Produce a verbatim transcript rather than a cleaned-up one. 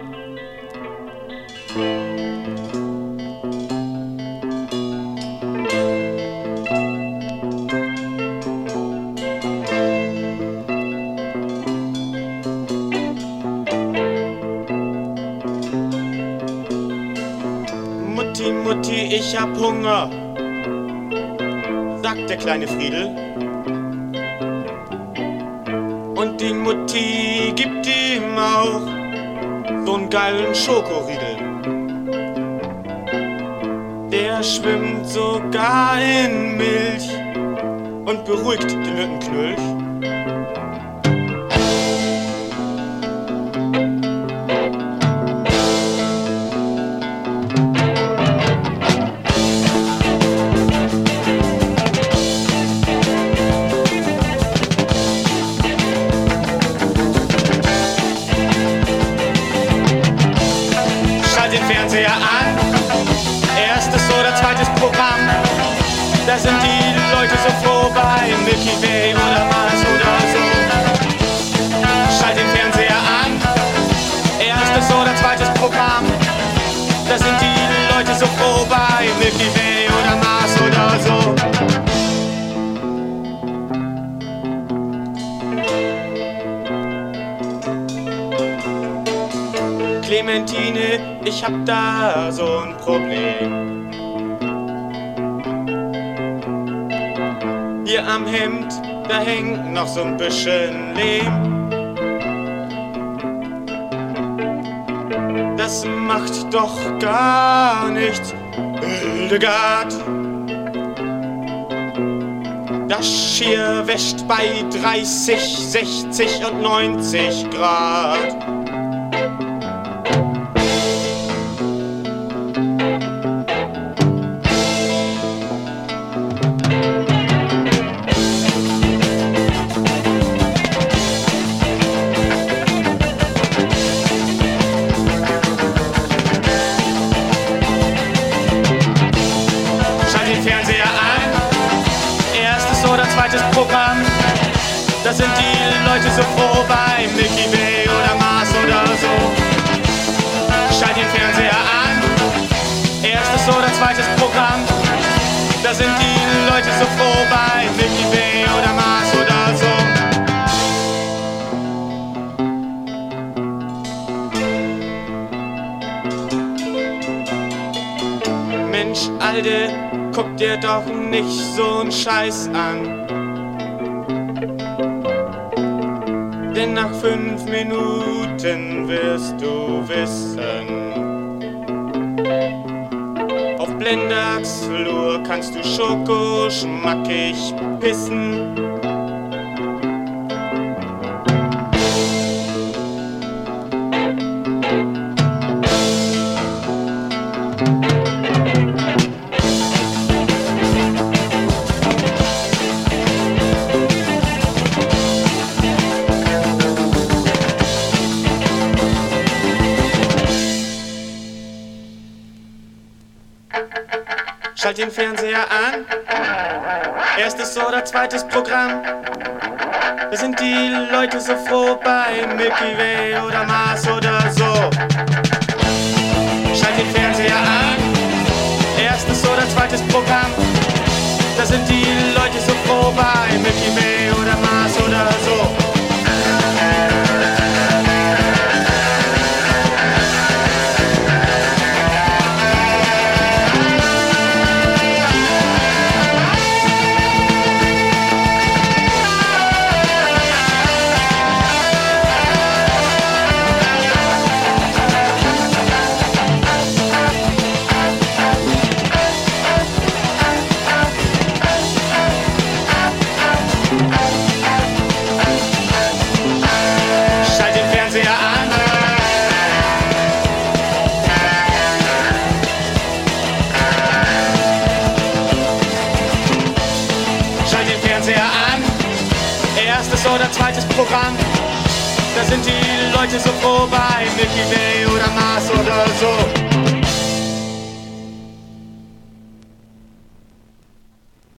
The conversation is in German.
Mutti, Mutti, ich hab Hunger, sagt der kleine Friedel. Und die Mutti gibt ihm auch so'n geilen Schokoriegel. Der schwimmt sogar in Milch und beruhigt den Mückenknülch. Den Fernseher an, erstes oder zweites Programm, da sind die Leute so froh bei Milky Way oder Mars oder so. Schalt den Fernseher an, erstes oder zweites Programm, da sind die Leute so froh bei Milky Way oder Mars oder so. Clementine, ich hab da so ein Problem. Hier am Hemd, da hängt noch so ein bisschen Lehm. Das macht doch gar nichts, Hildegard. Das Schier wäscht bei dreißig, sechzig und neunzig Grad. Fernseher an, erstes oder zweites Programm, da sind die Leute so froh bei Milky Way oder Mars oder so. Schalt den Fernseher an, erstes oder zweites Programm, da sind die Leute so froh bei Milky Way oder Mars oder so. Mensch, Alter, guck dir doch nicht so'n Scheiß an. Denn nach fünf Minuten wirst du wissen, auf Blendax Flur kannst du schokoschmackig pissen. Schalt den Fernseher an, erstes oder zweites Programm, da sind die Leute so froh bei Milky Way oder Mars oder so. Schalt den Fernseher an, erstes oder zweites Programm, da sind die Leute so froh bei Milky Way oder Mars oder so. Erstes oder zweites Programm, da sind die Leute so froh bei Milky Way oder Mars oder so.